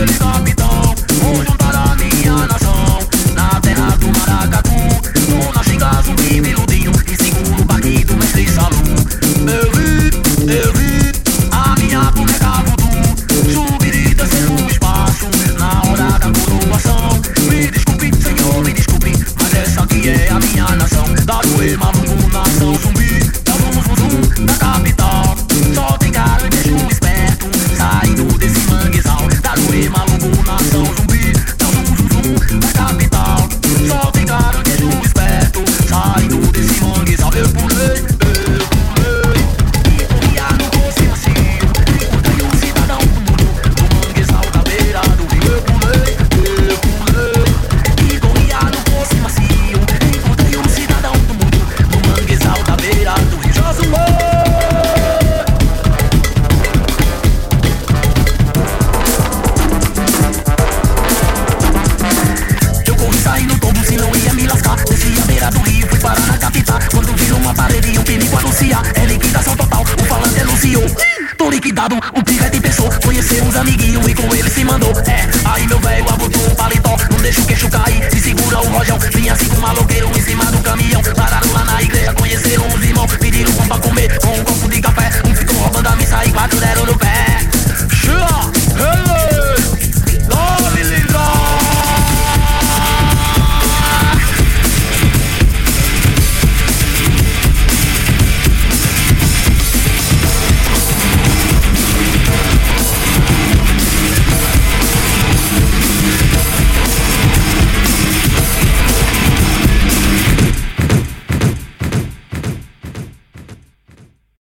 Tô liquidado, o pivete pensou, conheceu uns amiguinhos e com ele se mandou. Aí meu velho abotou o paletó, não deixa o queixo cair, se segura o rojão. Vinha assim com um maloqueiro em cima do caminhão. Pararam lá na igreja, conheceram os irmãos, pediram pão pra comer com um copo de café. Um ficou roubando a missa e quatro deram